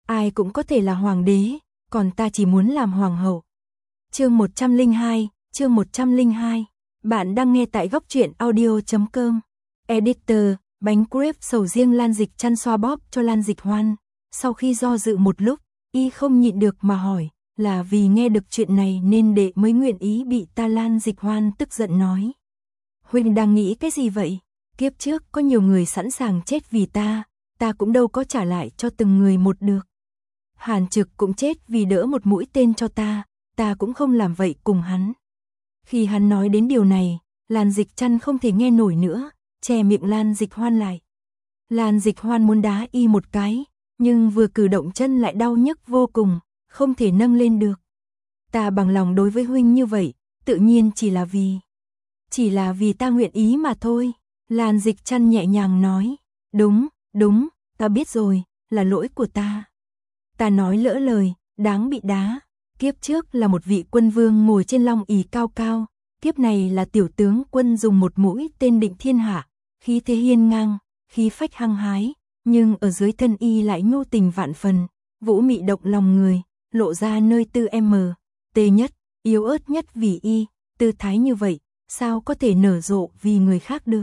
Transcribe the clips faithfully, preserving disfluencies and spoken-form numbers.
ai cũng có thể là hoàng đế, còn ta chỉ muốn làm hoàng hậu. Chương một trăm lẻ hai, chương một trăm lẻ hai. Bạn đang nghe tại góc truyện audio chấm com. Editor, bánh crepe sầu riêng Lan Dịch Trăn xoa bóp cho Lan Dịch Hoan. Sau khi do dự một lúc, y không nhịn được mà hỏi, là vì nghe được chuyện này nên đệ mới nguyện ý bị ta. Lan Dịch Hoan tức giận nói. Huynh đang nghĩ cái gì vậy? Kiếp trước có nhiều người sẵn sàng chết vì ta, ta cũng đâu có trả lại cho từng người một được. Hàn Trực cũng chết vì đỡ một mũi tên cho ta, ta cũng không làm vậy cùng hắn. Khi hắn nói đến điều này, Lan Dịch Trăn không thể nghe nổi nữa, che miệng Lan Dịch Hoan lại. Lan Dịch Hoan muốn đá y một cái, nhưng vừa cử động chân lại đau nhức vô cùng, không thể nâng lên được. Ta bằng lòng đối với huynh như vậy, tự nhiên chỉ là vì... Chỉ là vì ta nguyện ý mà thôi. Lan Dịch Trăn nhẹ nhàng nói. Đúng, đúng, ta biết rồi, là lỗi của ta. Ta nói lỡ lời, đáng bị đá. Kiếp trước là một vị quân vương ngồi trên long ỷ cao cao, kiếp này là tiểu tướng quân dùng một mũi tên định thiên hạ, khí thế hiên ngang, khí phách hăng hái, nhưng ở dưới thân y lại nhu tình vạn phần, vũ mị động lòng người, lộ ra nơi tư em tê nhất, yếu ớt nhất vì y, tư thái như vậy, sao có thể nở rộ vì người khác được.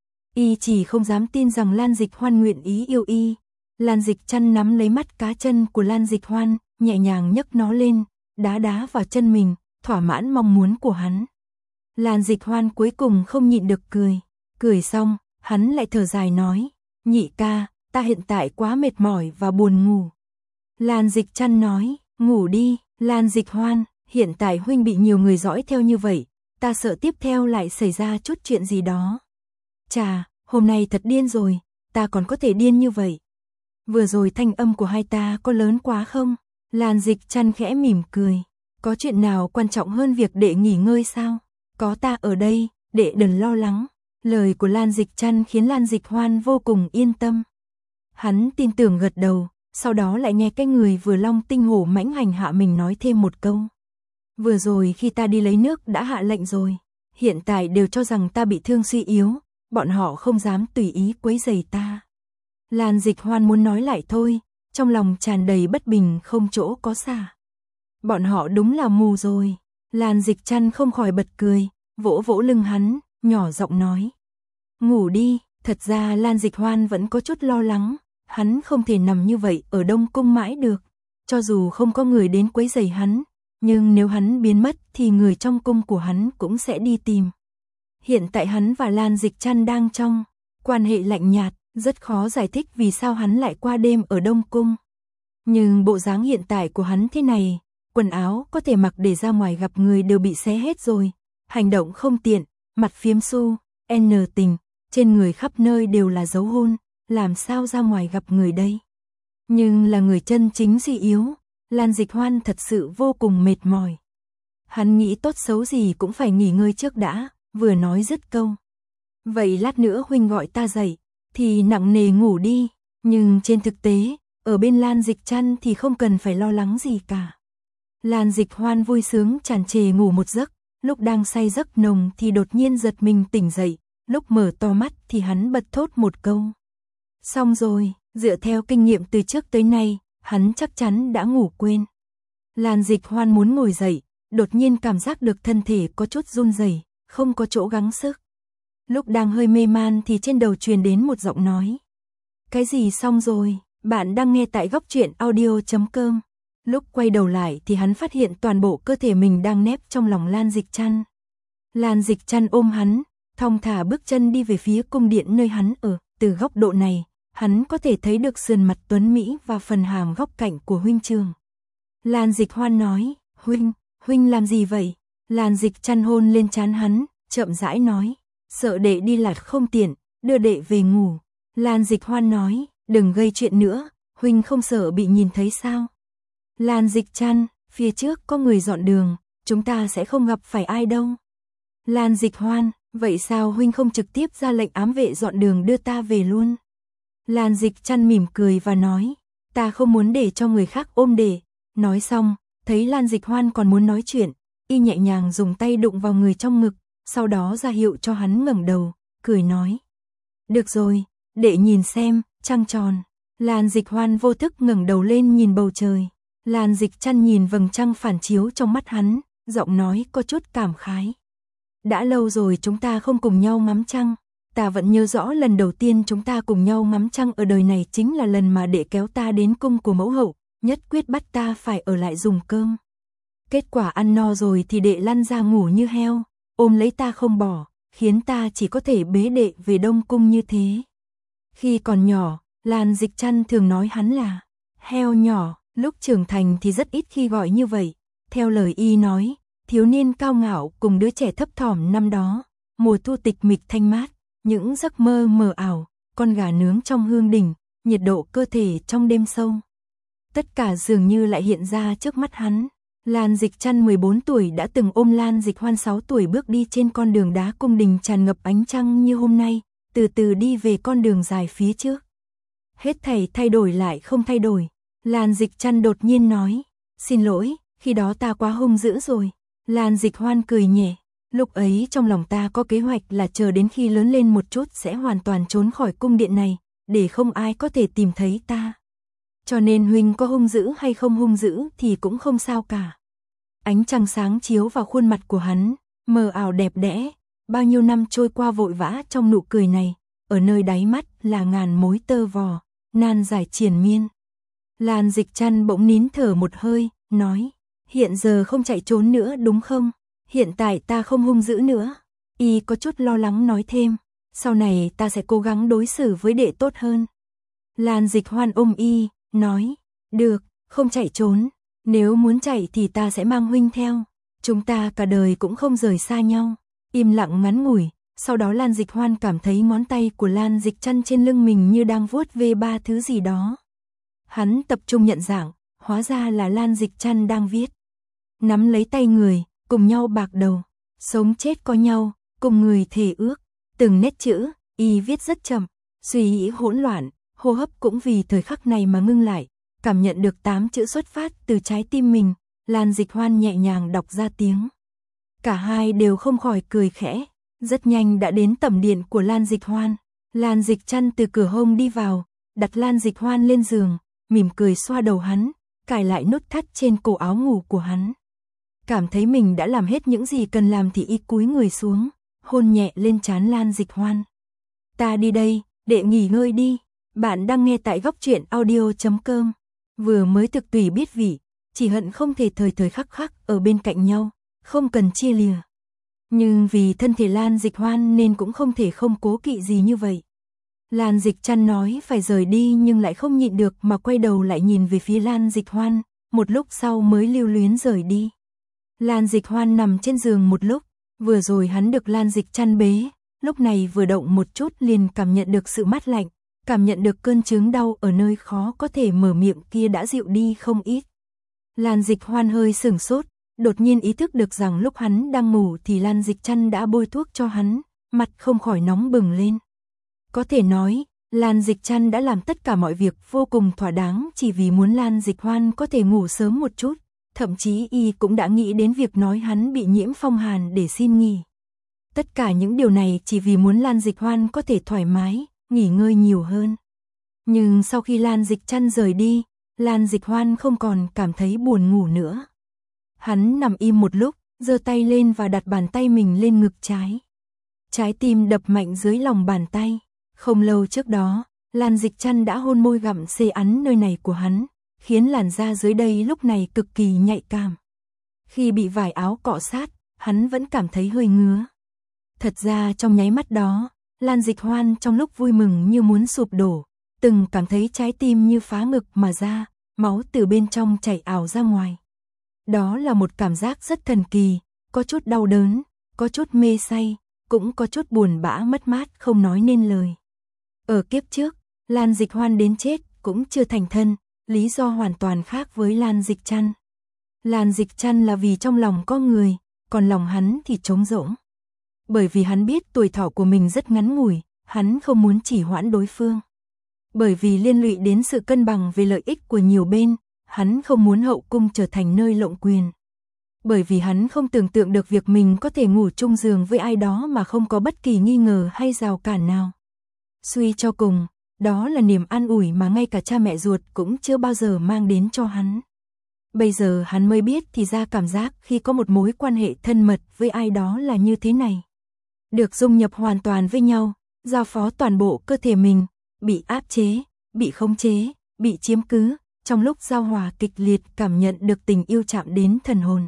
Y chỉ không dám tin rằng Lan Dịch Hoan nguyện ý yêu y. Lan Dịch Trăn nắm lấy mắt cá chân của Lan Dịch Hoan, nhẹ nhàng nhấc nó lên, đá đá vào chân mình, thỏa mãn mong muốn của hắn. Lan Dịch Hoan cuối cùng không nhịn được cười, cười xong, hắn lại thở dài nói, nhị ca, ta hiện tại quá mệt mỏi và buồn ngủ. Lan Dịch Trăn nói, ngủ đi. Lan Dịch Hoan, hiện tại huynh bị nhiều người dõi theo như vậy, ta sợ tiếp theo lại xảy ra chút chuyện gì đó. Chà, hôm nay thật điên rồi, ta còn có thể điên như vậy. Vừa rồi thanh âm của hai ta có lớn quá không? Lan Dịch Trăn khẽ mỉm cười, có chuyện nào quan trọng hơn việc đệ nghỉ ngơi sao? Có ta ở đây, đệ đừng lo lắng. Lời của Lan Dịch Trăn khiến Lan Dịch Hoan vô cùng yên tâm. Hắn tin tưởng gật đầu, sau đó lại nghe cái người vừa long tinh hổ mãnh hành hạ mình nói thêm một câu. Vừa rồi khi ta đi lấy nước đã hạ lệnh rồi, hiện tại đều cho rằng ta bị thương suy yếu, bọn họ không dám tùy ý quấy rầy ta. Lan Dịch Hoan muốn nói lại thôi, trong lòng tràn đầy bất bình không chỗ có xả. Bọn họ đúng là mù rồi. Lan Dịch Trăn không khỏi bật cười, vỗ vỗ lưng hắn, nhỏ giọng nói. Ngủ đi. Thật ra Lan Dịch Hoan vẫn có chút lo lắng, hắn không thể nằm như vậy ở Đông Cung mãi được. Cho dù không có người đến quấy rầy hắn, nhưng nếu hắn biến mất thì người trong cung của hắn cũng sẽ đi tìm. Hiện tại hắn và Lan Dịch Trăn đang trong quan hệ lạnh nhạt, rất khó giải thích vì sao hắn lại qua đêm ở Đông Cung. Nhưng bộ dáng hiện tại của hắn thế này, quần áo có thể mặc để ra ngoài gặp người đều bị xé hết rồi, hành động không tiện, mặt phiếm su, n tình, trên người khắp nơi đều là dấu hôn, làm sao ra ngoài gặp người đây. Nhưng là người chân chính suy yếu, Lan Dịch Hoan thật sự vô cùng mệt mỏi. Hắn nghĩ tốt xấu gì cũng phải nghỉ ngơi trước đã, vừa nói dứt câu. Vậy lát nữa huynh gọi ta dậy, thì nặng nề ngủ đi, nhưng trên thực tế, ở bên Lan Dịch Trăn thì không cần phải lo lắng gì cả. Lan Dịch Hoan vui sướng tràn trề ngủ một giấc, lúc đang say giấc nồng thì đột nhiên giật mình tỉnh dậy, lúc mở to mắt thì hắn bật thốt một câu. Xong rồi, dựa theo kinh nghiệm từ trước tới nay, hắn chắc chắn đã ngủ quên. Lan Dịch Hoan muốn ngồi dậy, đột nhiên cảm giác được thân thể có chút run rẩy, không có chỗ gắng sức. Lúc đang hơi mê man thì trên đầu truyền đến một giọng nói. Cái gì xong rồi? Bạn đang nghe tại góc truyện audio chấm com. Lúc quay đầu lại thì hắn phát hiện toàn bộ cơ thể mình đang nép trong lòng Lan Dịch Trăn. Lan Dịch Trăn ôm hắn, thong thả bước chân đi về phía cung điện nơi hắn ở. Từ góc độ này, hắn có thể thấy được sườn mặt tuấn mỹ và phần hàm góc cạnh của huynh trường. Lan Dịch Hoan nói, huynh, huynh làm gì vậy? Lan Dịch Trăn hôn lên trán hắn, chậm rãi nói, sợ đệ đi lạc không tiện, đưa đệ về ngủ. Lan Dịch Hoan nói, đừng gây chuyện nữa, huynh không sợ bị nhìn thấy sao? Lan Dịch Trăn, phía trước có người dọn đường, chúng ta sẽ không gặp phải ai đâu. Lan Dịch Hoan, vậy sao huynh không trực tiếp ra lệnh ám vệ dọn đường đưa ta về luôn? Lan Dịch Trăn mỉm cười và nói, ta không muốn để cho người khác ôm để. Nói xong, thấy Lan Dịch Hoan còn muốn nói chuyện, y nhẹ nhàng dùng tay đụng vào người trong ngực, sau đó ra hiệu cho hắn ngẩng đầu, cười nói. Được rồi, để nhìn xem, trăng tròn. Lan Dịch Hoan vô thức ngẩng đầu lên nhìn bầu trời. Lan Dịch Trăn nhìn vầng trăng phản chiếu trong mắt hắn, giọng nói có chút cảm khái. Đã lâu rồi chúng ta không cùng nhau ngắm trăng. Ta vẫn nhớ rõ lần đầu tiên chúng ta cùng nhau ngắm trăng ở đời này chính là lần mà đệ kéo ta đến cung của mẫu hậu, nhất quyết bắt ta phải ở lại dùng cơm. Kết quả ăn no rồi thì đệ lăn ra ngủ như heo, ôm lấy ta không bỏ, khiến ta chỉ có thể bế đệ về Đông Cung như thế. Khi còn nhỏ, Lan Dịch Trăn thường nói hắn là heo nhỏ, lúc trưởng thành thì rất ít khi gọi như vậy. Theo lời y nói, thiếu niên cao ngạo cùng đứa trẻ thấp thỏm năm đó, mùa thu tịch mịch thanh mát, những giấc mơ mờ ảo, con gà nướng trong hương đình, nhiệt độ cơ thể trong đêm sâu. Tất cả dường như lại hiện ra trước mắt hắn. Lan Dịch Trăn mười bốn tuổi đã từng ôm Lan Dịch Hoan sáu tuổi bước đi trên con đường đá cung đình tràn ngập ánh trăng như hôm nay, từ từ đi về con đường dài phía trước. Hết thảy thay đổi lại không thay đổi. Lan Dịch Trăn đột nhiên nói, xin lỗi, khi đó ta quá hung dữ rồi. Lan Dịch Hoan cười nhẹ, lúc ấy trong lòng ta có kế hoạch là chờ đến khi lớn lên một chút sẽ hoàn toàn trốn khỏi cung điện này, để không ai có thể tìm thấy ta. Cho nên huynh có hung dữ hay không hung dữ thì cũng không sao cả. Ánh trăng sáng chiếu vào khuôn mặt của hắn, mờ ảo đẹp đẽ, bao nhiêu năm trôi qua vội vã trong nụ cười này, ở nơi đáy mắt là ngàn mối tơ vò, nan giải triền miên. Lan Dịch Trăn bỗng nín thở một hơi, nói, hiện giờ không chạy trốn nữa đúng không? Hiện tại ta không hung dữ nữa. Y có chút lo lắng nói thêm, sau này ta sẽ cố gắng đối xử với đệ tốt hơn. Lan Dịch Hoan ôm y, nói, được, không chạy trốn, nếu muốn chạy thì ta sẽ mang huynh theo, chúng ta cả đời cũng không rời xa nhau. Im lặng ngắn ngủi, sau đó Lan Dịch Hoan cảm thấy ngón tay của Lan Dịch Trăn trên lưng mình như đang vuốt ve ba thứ gì đó. Hắn tập trung nhận dạng, hóa ra là Lan Dịch Trăn đang viết. Nắm lấy tay người, cùng nhau bạc đầu, sống chết có nhau, cùng người thề ước. Từng nét chữ, y viết rất chậm, suy nghĩ hỗn loạn, hô hấp cũng vì thời khắc này mà ngưng lại, cảm nhận được tám chữ xuất phát từ trái tim mình, Lan Dịch Hoan nhẹ nhàng đọc ra tiếng. Cả hai đều không khỏi cười khẽ, rất nhanh đã đến tẩm điện của Lan Dịch Hoan. Lan Dịch Trăn từ cửa hông đi vào, đặt Lan Dịch Hoan lên giường, mỉm cười xoa đầu hắn, cài lại nút thắt trên cổ áo ngủ của hắn. Cảm thấy mình đã làm hết những gì cần làm thì y cúi người xuống, hôn nhẹ lên trán Lan Dịch Hoan. Ta đi đây, đệ nghỉ ngơi đi. Bạn đang nghe tại góc truyện audio chấm com. Vừa mới thực tùy biết vị, chỉ hận không thể thời thời khắc khắc ở bên cạnh nhau, không cần chia lìa. Nhưng vì thân thể Lan Dịch Hoan nên cũng không thể không cố kỵ gì như vậy. Lan Dịch Trăn nói phải rời đi nhưng lại không nhịn được mà quay đầu lại nhìn về phía Lan Dịch Hoan, một lúc sau mới lưu luyến rời đi. Lan Dịch Hoan nằm trên giường một lúc, vừa rồi hắn được Lan Dịch Trăn bế, lúc này vừa động một chút liền cảm nhận được sự mát lạnh, cảm nhận được cơn chướng đau ở nơi khó có thể mở miệng kia đã dịu đi không ít. Lan Dịch Hoan hơi sửng sốt, đột nhiên ý thức được rằng lúc hắn đang ngủ thì Lan Dịch Trăn đã bôi thuốc cho hắn, mặt không khỏi nóng bừng lên. Có thể nói, Lan Dịch Trăn đã làm tất cả mọi việc vô cùng thỏa đáng chỉ vì muốn Lan Dịch Hoan có thể ngủ sớm một chút, thậm chí y cũng đã nghĩ đến việc nói hắn bị nhiễm phong hàn để xin nghỉ. Tất cả những điều này chỉ vì muốn Lan Dịch Hoan có thể thoải mái, nghỉ ngơi nhiều hơn. Nhưng sau khi Lan Dịch Trăn rời đi, Lan Dịch Hoan không còn cảm thấy buồn ngủ nữa. Hắn nằm im một lúc, giơ tay lên và đặt bàn tay mình lên ngực trái. Trái tim đập mạnh dưới lòng bàn tay. Không lâu trước đó, Lan Dịch Trăn đã hôn môi gặm xê ắn nơi này của hắn, khiến làn da dưới đây lúc này cực kỳ nhạy cảm. Khi bị vải áo cọ sát, hắn vẫn cảm thấy hơi ngứa. Thật ra trong nháy mắt đó, Lan Dịch Hoan trong lúc vui mừng như muốn sụp đổ, từng cảm thấy trái tim như phá ngực mà ra, máu từ bên trong chảy ảo ra ngoài. Đó là một cảm giác rất thần kỳ, có chút đau đớn, có chút mê say, cũng có chút buồn bã mất mát không nói nên lời. Ở kiếp trước, Lan Dịch Hoan đến chết cũng chưa thành thân, lý do hoàn toàn khác với Lan Dịch Trăn. Lan Dịch Trăn là vì trong lòng có người, còn lòng hắn thì trống rỗng. Bởi vì hắn biết tuổi thọ của mình rất ngắn ngủi, hắn không muốn chỉ hoãn đối phương. Bởi vì liên lụy đến sự cân bằng về lợi ích của nhiều bên, hắn không muốn hậu cung trở thành nơi lộng quyền. Bởi vì hắn không tưởng tượng được việc mình có thể ngủ chung giường với ai đó mà không có bất kỳ nghi ngờ hay rào cản nào. Suy cho cùng, đó là niềm an ủi mà ngay cả cha mẹ ruột cũng chưa bao giờ mang đến cho hắn. Bây giờ hắn mới biết thì ra cảm giác khi có một mối quan hệ thân mật với ai đó là như thế này. Được dung nhập hoàn toàn với nhau, giao phó toàn bộ cơ thể mình, bị áp chế, bị khống chế, bị chiếm cứ, trong lúc giao hòa kịch liệt cảm nhận được tình yêu chạm đến thần hồn.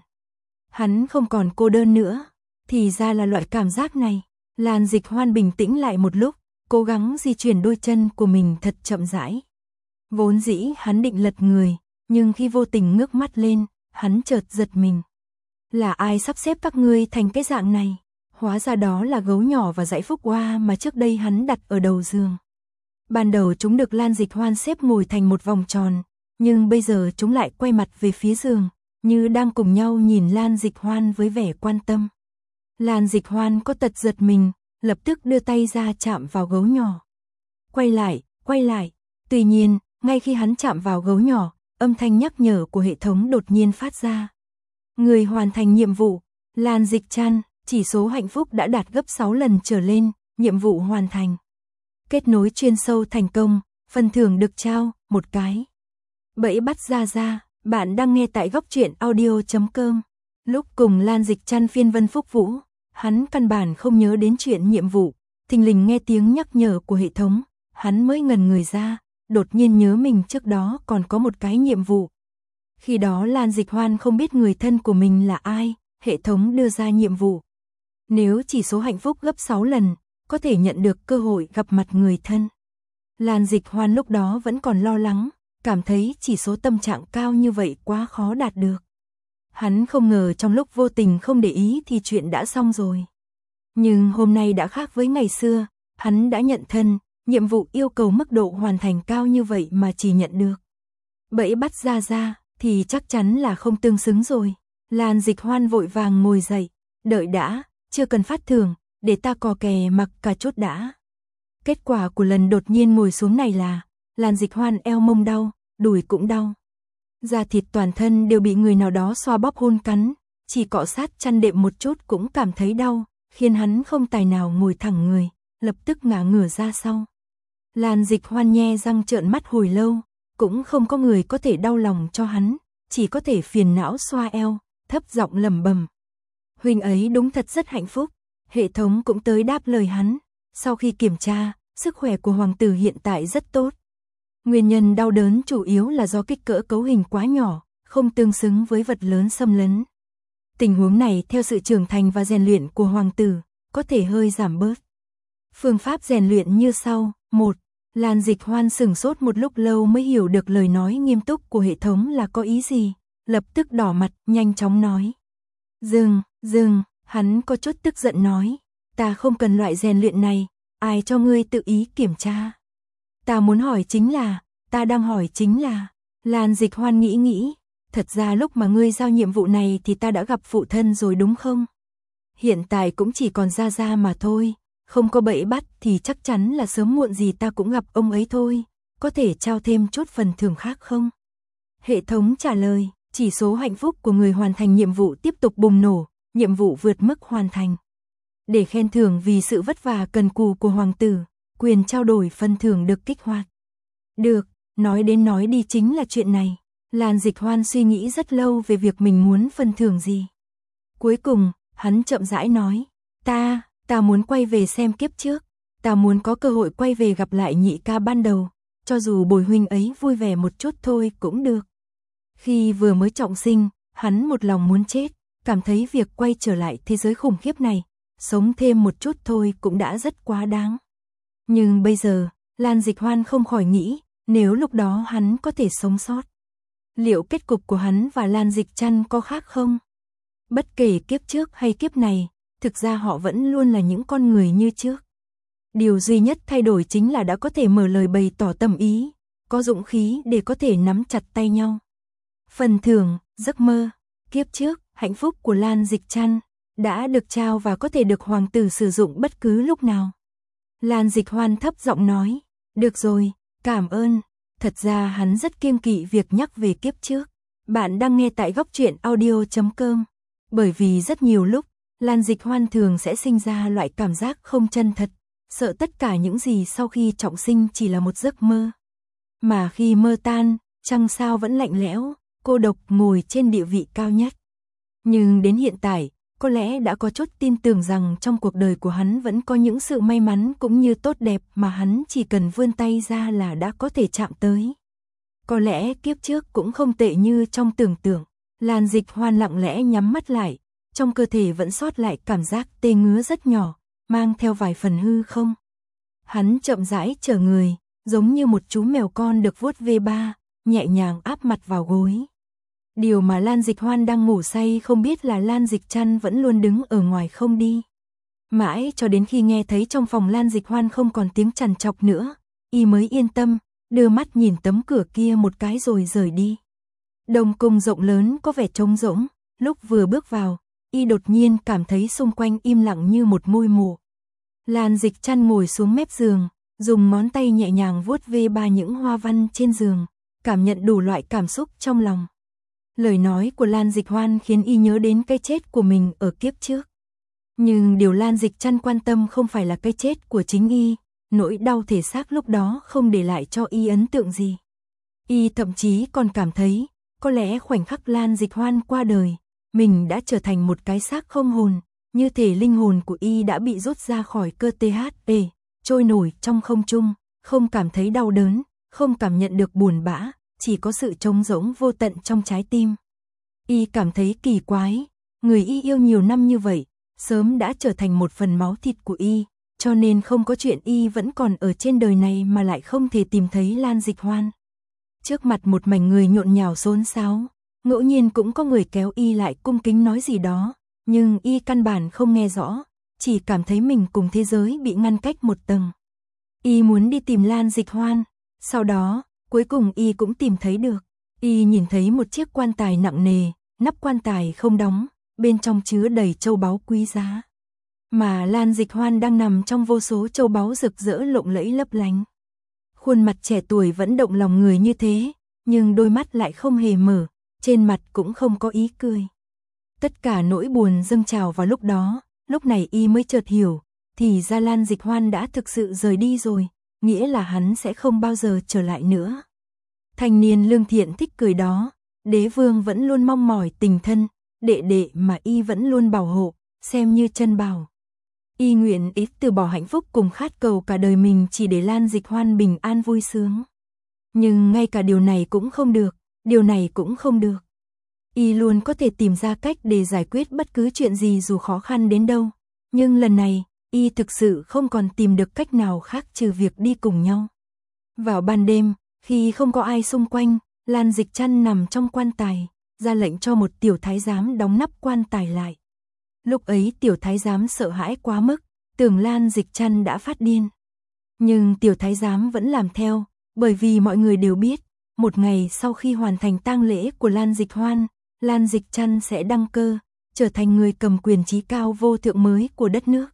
Hắn không còn cô đơn nữa, thì ra là loại cảm giác này. Lan Dịch Hoan bình tĩnh lại một lúc, cố gắng di chuyển đôi chân của mình thật chậm rãi. Vốn dĩ hắn định lật người, nhưng khi vô tình ngước mắt lên, hắn chợt giật mình. Là ai sắp xếp các ngươi thành cái dạng này? Hóa ra đó là gấu nhỏ và dãy phúc hoa mà trước đây hắn đặt ở đầu giường. Ban đầu chúng được Lan Dịch Hoan xếp ngồi thành một vòng tròn, nhưng bây giờ chúng lại quay mặt về phía giường, như đang cùng nhau nhìn Lan Dịch Hoan với vẻ quan tâm. Lan Dịch Hoan có tật giật mình, lập tức đưa tay ra chạm vào gấu nhỏ. Quay lại, quay lại. Tuy nhiên, ngay khi hắn chạm vào gấu nhỏ, âm thanh nhắc nhở của hệ thống đột nhiên phát ra. Người hoàn thành nhiệm vụ, Lan Dịch Trăn, chỉ số hạnh phúc đã đạt gấp sáu lần trở lên, nhiệm vụ hoàn thành. Kết nối chuyên sâu thành công, phần thưởng được trao, một cái. Bẫy bắt ra ra, bạn đang nghe tại góc truyện audio chấm com. Lúc cùng Lan Dịch Trăn phiên vân phúc vũ, hắn căn bản không nhớ đến chuyện nhiệm vụ, thình lình nghe tiếng nhắc nhở của hệ thống, hắn mới ngần người ra, đột nhiên nhớ mình trước đó còn có một cái nhiệm vụ. Khi đó Lan Dịch Hoan không biết người thân của mình là ai, hệ thống đưa ra nhiệm vụ. Nếu chỉ số hạnh phúc gấp sáu lần, có thể nhận được cơ hội gặp mặt người thân. Lan Dịch Hoan lúc đó vẫn còn lo lắng, cảm thấy chỉ số tâm trạng cao như vậy quá khó đạt được. Hắn không ngờ trong lúc vô tình không để ý thì chuyện đã xong rồi. Nhưng hôm nay đã khác với ngày xưa, hắn đã nhận thân, nhiệm vụ yêu cầu mức độ hoàn thành cao như vậy mà chỉ nhận được bẫy bắt ra ra thì chắc chắn là không tương xứng rồi. Lan Dịch Hoan vội vàng ngồi dậy, đợi đã, chưa cần phát thưởng, để ta cò kè mặc cả chút đã. Kết quả của lần đột nhiên ngồi xuống này là, Lan Dịch Hoan eo mông đau, đùi cũng đau. Da thịt toàn thân đều bị người nào đó xoa bóp hôn cắn, chỉ cọ sát chăn đệm một chút cũng cảm thấy đau, khiến hắn không tài nào ngồi thẳng người, lập tức ngả ngửa ra sau. Lan Dịch Hoan nhe răng trợn mắt hồi lâu, cũng không có người có thể đau lòng cho hắn, chỉ có thể phiền não xoa eo, thấp giọng lẩm bẩm. Huynh ấy đúng thật rất hạnh phúc. Hệ thống cũng tới đáp lời hắn, sau khi kiểm tra, sức khỏe của hoàng tử hiện tại rất tốt. Nguyên nhân đau đớn chủ yếu là do kích cỡ cấu hình quá nhỏ, không tương xứng với vật lớn xâm lấn. Tình huống này theo sự trưởng thành và rèn luyện của hoàng tử, có thể hơi giảm bớt. Phương pháp rèn luyện như sau. một. Lan Dịch Hoan sửng sốt một lúc lâu mới hiểu được lời nói nghiêm túc của hệ thống là có ý gì, lập tức đỏ mặt, nhanh chóng nói. Dừng, dừng, hắn có chút tức giận nói, ta không cần loại rèn luyện này, ai cho ngươi tự ý kiểm tra. Ta muốn hỏi chính là, ta đang hỏi chính là, Lan Dịch Hoan nghĩ nghĩ, thật ra lúc mà ngươi giao nhiệm vụ này thì ta đã gặp phụ thân rồi đúng không? Hiện tại cũng chỉ còn Gia Gia mà thôi, không có bẫy bắt thì chắc chắn là sớm muộn gì ta cũng gặp ông ấy thôi, có thể trao thêm chút phần thưởng khác không? Hệ thống trả lời, chỉ số hạnh phúc của người hoàn thành nhiệm vụ tiếp tục bùng nổ, nhiệm vụ vượt mức hoàn thành. Để khen thưởng vì sự vất vả cần cù của hoàng tử, quyền trao đổi phần thưởng được kích hoạt. Được, nói đến nói đi chính là chuyện này. Lan Dịch Hoan suy nghĩ rất lâu về việc mình muốn phần thưởng gì. Cuối cùng, hắn chậm rãi nói, ta, ta muốn quay về xem kiếp trước, ta muốn có cơ hội quay về gặp lại nhị ca ban đầu, cho dù bồi huynh ấy vui vẻ một chút thôi cũng được. Khi vừa mới trọng sinh, hắn một lòng muốn chết, cảm thấy việc quay trở lại thế giới khủng khiếp này, sống thêm một chút thôi cũng đã rất quá đáng. Nhưng bây giờ, Lan Dịch Hoan không khỏi nghĩ, nếu lúc đó hắn có thể sống sót, liệu kết cục của hắn và Lan Dịch Trăn có khác không? Bất kể kiếp trước hay kiếp này, thực ra họ vẫn luôn là những con người như trước. Điều duy nhất thay đổi chính là đã có thể mở lời bày tỏ tâm ý, có dũng khí để có thể nắm chặt tay nhau. Phần thưởng, giấc mơ, kiếp trước, hạnh phúc của Lan Dịch Trăn đã được trao và có thể được hoàng tử sử dụng bất cứ lúc nào. Lan Dịch Hoan thấp giọng nói, được rồi, cảm ơn. Thật ra hắn rất kiêng kỵ việc nhắc về kiếp trước. Bạn đang nghe tại góc truyện audio chấm com. Bởi vì rất nhiều lúc, Lan Dịch Hoan thường sẽ sinh ra loại cảm giác không chân thật, sợ tất cả những gì sau khi trọng sinh chỉ là một giấc mơ. Mà khi mơ tan, trăng sao vẫn lạnh lẽo, cô độc ngồi trên địa vị cao nhất. Nhưng đến hiện tại, có lẽ đã có chút tin tưởng rằng trong cuộc đời của hắn vẫn có những sự may mắn cũng như tốt đẹp mà hắn chỉ cần vươn tay ra là đã có thể chạm tới. Có lẽ kiếp trước cũng không tệ như trong tưởng tượng. Lan Dịch Hoan lặng lẽ nhắm mắt lại, trong cơ thể vẫn sót lại cảm giác tê ngứa rất nhỏ, mang theo vài phần hư không. Hắn chậm rãi trở người, giống như một chú mèo con được vuốt ve ba, nhẹ nhàng áp mặt vào gối. Điều mà Lan Dịch Hoan đang ngủ say không biết là Lan Dịch Trăn vẫn luôn đứng ở ngoài không đi. Mãi cho đến khi nghe thấy trong phòng Lan Dịch Hoan không còn tiếng trằn trọc nữa, y mới yên tâm, đưa mắt nhìn tấm cửa kia một cái rồi rời đi. Đông cung rộng lớn có vẻ trống rỗng, lúc vừa bước vào, y đột nhiên cảm thấy xung quanh im lặng như một ngôi mộ. Lan Dịch Trăn ngồi xuống mép giường, dùng ngón tay nhẹ nhàng vuốt ve ba những hoa văn trên giường, cảm nhận đủ loại cảm xúc trong lòng. Lời nói của Lan Dịch Hoan khiến y nhớ đến cái chết của mình ở kiếp trước. Nhưng điều Lan Dịch Trăn quan tâm không phải là cái chết của chính y, nỗi đau thể xác lúc đó không để lại cho y ấn tượng gì. Y thậm chí còn cảm thấy, có lẽ khoảnh khắc Lan Dịch Hoan qua đời, mình đã trở thành một cái xác không hồn, như thể linh hồn của y đã bị rút ra khỏi cơ thể, trôi nổi trong không trung, không cảm thấy đau đớn, không cảm nhận được buồn bã, chỉ có sự trống rỗng vô tận trong trái tim. Y cảm thấy kỳ quái, người y yêu nhiều năm như vậy, sớm đã trở thành một phần máu thịt của y, cho nên không có chuyện y vẫn còn ở trên đời này mà lại không thể tìm thấy Lan Dịch Hoan. Trước mặt một mảnh người nhộn nhào xôn xáo, ngẫu nhiên cũng có người kéo y lại cung kính nói gì đó, nhưng y căn bản không nghe rõ, chỉ cảm thấy mình cùng thế giới bị ngăn cách một tầng. Y muốn đi tìm Lan Dịch Hoan, sau đó, cuối cùng y cũng tìm thấy được. Y nhìn thấy một chiếc quan tài nặng nề, nắp quan tài không đóng, bên trong chứa đầy châu báu quý giá. Mà Lan Dịch Hoan đang nằm trong vô số châu báu rực rỡ lộng lẫy lấp lánh. Khuôn mặt trẻ tuổi vẫn động lòng người như thế, nhưng đôi mắt lại không hề mở, trên mặt cũng không có ý cười. Tất cả nỗi buồn dâng trào vào lúc đó, lúc này y mới chợt hiểu, thì ra Lan Dịch Hoan đã thực sự rời đi rồi, nghĩa là hắn sẽ không bao giờ trở lại nữa. Thanh niên lương thiện thích cười đó, đế vương vẫn luôn mong mỏi tình thân, đệ đệ mà y vẫn luôn bảo hộ, xem như chân bảo. Y nguyện ít từ bỏ hạnh phúc cùng khát cầu cả đời mình chỉ để Lan Dịch Hoan bình an vui sướng. Nhưng ngay cả điều này cũng không được, điều này cũng không được. Y luôn có thể tìm ra cách để giải quyết bất cứ chuyện gì dù khó khăn đến đâu. Nhưng lần này, y thực sự không còn tìm được cách nào khác trừ việc đi cùng nhau. Vào ban đêm, khi không có ai xung quanh, Lan Dịch Trăn nằm trong quan tài, ra lệnh cho một tiểu thái giám đóng nắp quan tài lại. Lúc ấy tiểu thái giám sợ hãi quá mức, tưởng Lan Dịch Trăn đã phát điên. Nhưng tiểu thái giám vẫn làm theo, bởi vì mọi người đều biết, một ngày sau khi hoàn thành tang lễ của Lan Dịch Hoan, Lan Dịch Trăn sẽ đăng cơ, trở thành người cầm quyền trí cao vô thượng mới của đất nước.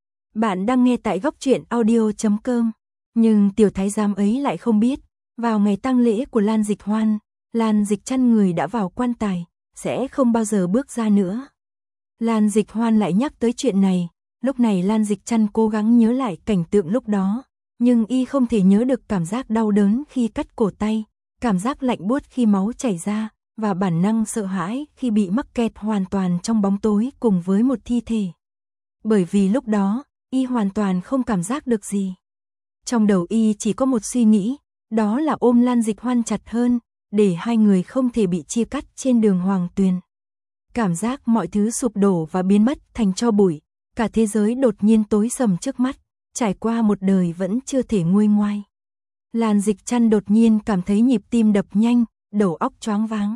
Bạn đang nghe tại góc truyện audio chấm com, nhưng tiểu thái giám ấy lại không biết, vào ngày tang lễ của Lan Dịch Hoan, Lan Dịch Trăn người đã vào quan tài, sẽ không bao giờ bước ra nữa. Lan Dịch Hoan lại nhắc tới chuyện này, lúc này Lan Dịch Trăn cố gắng nhớ lại cảnh tượng lúc đó, nhưng y không thể nhớ được cảm giác đau đớn khi cắt cổ tay, cảm giác lạnh buốt khi máu chảy ra, và bản năng sợ hãi khi bị mắc kẹt hoàn toàn trong bóng tối cùng với một thi thể. Bởi vì lúc đó, y hoàn toàn không cảm giác được gì. Trong đầu y chỉ có một suy nghĩ, đó là ôm Lan Dịch Hoan chặt hơn, để hai người không thể bị chia cắt trên đường Hoàng Tuyền. Cảm giác mọi thứ sụp đổ và biến mất thành tro bụi, cả thế giới đột nhiên tối sầm trước mắt, trải qua một đời vẫn chưa thể nguôi ngoai. Lan Dịch Trăn đột nhiên cảm thấy nhịp tim đập nhanh, đầu óc choáng váng.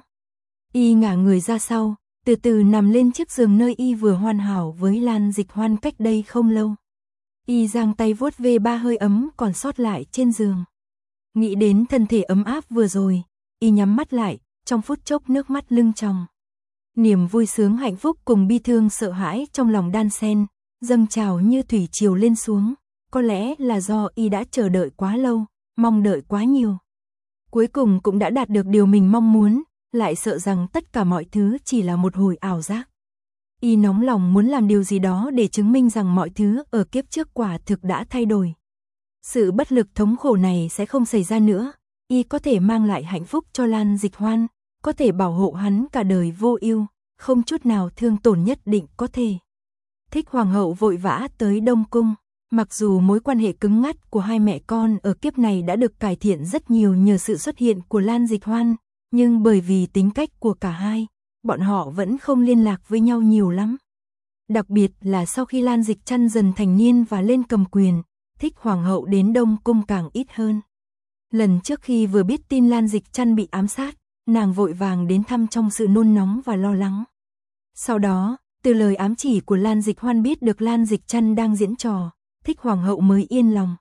Y ngả người ra sau, từ từ nằm lên chiếc giường nơi y vừa hoàn hảo với Lan Dịch Hoan cách đây không lâu. Y giang tay vuốt ve ba hơi ấm còn sót lại trên giường. Nghĩ đến thân thể ấm áp vừa rồi, y nhắm mắt lại, trong phút chốc nước mắt lưng tròng. Niềm vui sướng hạnh phúc cùng bi thương sợ hãi trong lòng đan xen, dâng trào như thủy triều lên xuống, có lẽ là do y đã chờ đợi quá lâu, mong đợi quá nhiều. Cuối cùng cũng đã đạt được điều mình mong muốn, lại sợ rằng tất cả mọi thứ chỉ là một hồi ảo giác. Y nóng lòng muốn làm điều gì đó để chứng minh rằng mọi thứ ở kiếp trước quả thực đã thay đổi. Sự bất lực thống khổ này sẽ không xảy ra nữa, Y có thể mang lại hạnh phúc cho Lan Dịch Hoan, có thể bảo hộ hắn cả đời vô ưu, không chút nào thương tổn, nhất định có thể. Thích Hoàng hậu vội vã tới Đông Cung, mặc dù mối quan hệ cứng ngắt của hai mẹ con ở kiếp này đã được cải thiện rất nhiều nhờ sự xuất hiện của Lan Dịch Hoan, nhưng bởi vì tính cách của cả hai, bọn họ vẫn không liên lạc với nhau nhiều lắm. Đặc biệt là sau khi Lan Dịch Trăn dần thành niên và lên cầm quyền, Thích Hoàng hậu đến Đông Cung càng ít hơn. Lần trước khi vừa biết tin Lan Dịch Trăn bị ám sát, nàng vội vàng đến thăm trong sự nôn nóng và lo lắng. Sau đó, từ lời ám chỉ của Lan Dịch Hoan biết được Lan Dịch Trăn đang diễn trò, Thích Hoàng hậu mới yên lòng.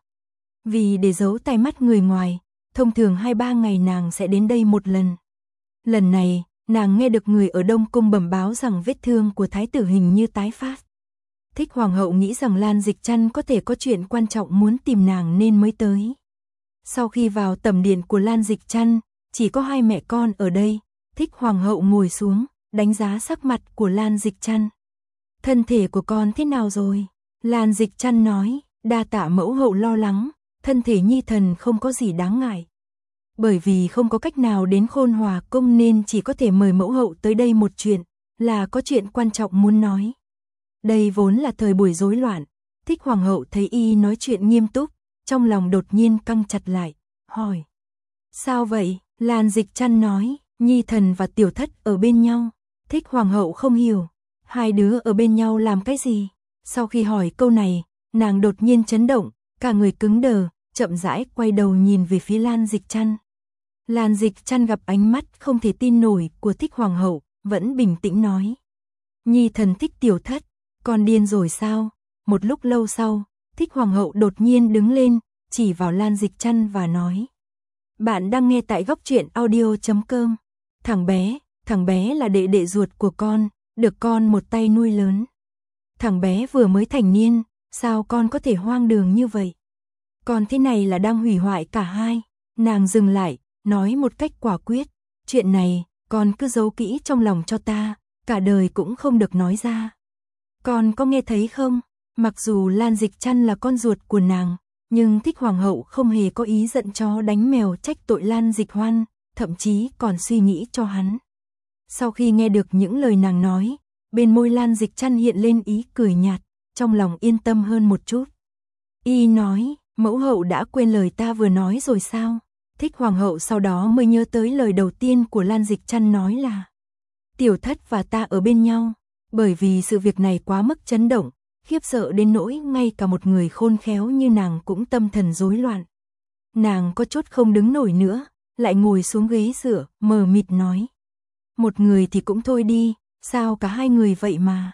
Vì để giấu tai mắt người ngoài, thông thường hai ba ngày nàng sẽ đến đây một lần. Lần này, nàng nghe được người ở Đông Cung bẩm báo rằng vết thương của thái tử hình như tái phát. Thích Hoàng hậu nghĩ rằng Lan Dịch Trăn có thể có chuyện quan trọng muốn tìm nàng nên mới tới. Sau khi vào tẩm điện của Lan Dịch Trăn, chỉ có hai mẹ con ở đây, Thích Hoàng hậu ngồi xuống, đánh giá sắc mặt của Lan Dịch Trăn. Thân thể của con thế nào rồi? Lan Dịch Trăn nói, đa tạ mẫu hậu lo lắng, thân thể nhi thần không có gì đáng ngại. Bởi vì không có cách nào đến Khôn Hòa Cung nên chỉ có thể mời mẫu hậu tới đây một chuyện, là có chuyện quan trọng muốn nói. Đây vốn là thời buổi rối loạn, Thích Hoàng hậu thấy Y nói chuyện nghiêm túc, trong lòng đột nhiên căng chặt lại, hỏi. Sao vậy? Lan Dịch Trăn nói, nhi thần và tiểu thất ở bên nhau. Thích Hoàng hậu không hiểu, hai đứa ở bên nhau làm cái gì? Sau khi hỏi câu này, nàng đột nhiên chấn động, cả người cứng đờ, chậm rãi quay đầu nhìn về phía Lan Dịch Trăn. Lan Dịch Trăn gặp ánh mắt không thể tin nổi của Thích Hoàng hậu, vẫn bình tĩnh nói. Nhi thần thích tiểu thất, con điên rồi sao? Một lúc lâu sau, Thích Hoàng hậu đột nhiên đứng lên, chỉ vào Lan Dịch Trăn và nói. Bạn đang nghe tại góc truyện audio chấm com. Thằng bé, thằng bé là đệ đệ ruột của con, được con một tay nuôi lớn. Thằng bé vừa mới thành niên, sao con có thể hoang đường như vậy? Con thế này là đang hủy hoại cả hai. Nàng dừng lại, nói một cách quả quyết. Chuyện này, con cứ giấu kỹ trong lòng cho ta, cả đời cũng không được nói ra. Con có nghe thấy không? Mặc dù Lan Dịch Trăn là con ruột của nàng, nhưng Thích Hoàng hậu không hề có ý giận chó đánh mèo trách tội Lan Dịch Hoan, thậm chí còn suy nghĩ cho hắn. Sau khi nghe được những lời nàng nói, bên môi Lan Dịch Trăn hiện lên ý cười nhạt, trong lòng yên tâm hơn một chút. Y nói, mẫu hậu đã quên lời ta vừa nói rồi sao? Thích Hoàng hậu sau đó mới nhớ tới lời đầu tiên của Lan Dịch Trăn nói là tiểu thất và ta ở bên nhau, bởi vì sự việc này quá mức chấn động, khiếp sợ đến nỗi ngay cả một người khôn khéo như nàng cũng tâm thần rối loạn. Nàng có chút không đứng nổi nữa, lại ngồi xuống ghế dựa, mờ mịt nói. Một người thì cũng thôi đi, sao cả hai người vậy mà?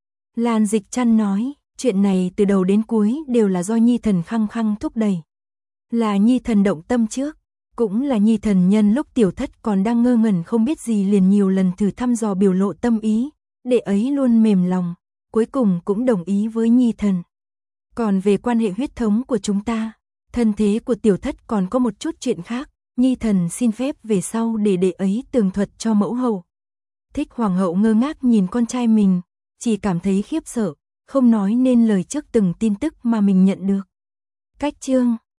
Lan Dịch Trăn nói, chuyện này từ đầu đến cuối đều là do nhi thần khăng khăng thúc đẩy. Là nhi thần động tâm trước, cũng là nhi thần nhân lúc tiểu thất còn đang ngơ ngẩn không biết gì liền nhiều lần thử thăm dò biểu lộ tâm ý, đệ ấy luôn mềm lòng, cuối cùng cũng đồng ý với nhi thần. Còn về quan hệ huyết thống của chúng ta, thân thế của tiểu thất còn có một chút chuyện khác, nhi thần xin phép về sau để đệ ấy tường thuật cho mẫu hậu. Thích Hoàng hậu ngơ ngác nhìn con trai mình, chỉ cảm thấy khiếp sợ, không nói nên lời trước từng tin tức mà mình nhận được. Cách chương